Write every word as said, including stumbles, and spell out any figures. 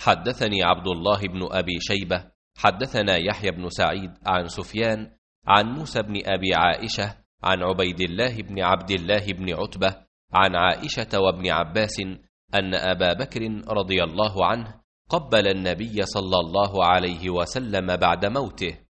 حدثني عبد الله بن أبي شيبة حدثنا يحيى بن سعيد عن سفيان عن موسى بن أبي عائشة عن عبيد الله بن عبد الله بن عتبة عن عائشة وابن عباس أن أبا بكر رضي الله عنه قبل النبي صلى الله عليه وسلم بعد موته،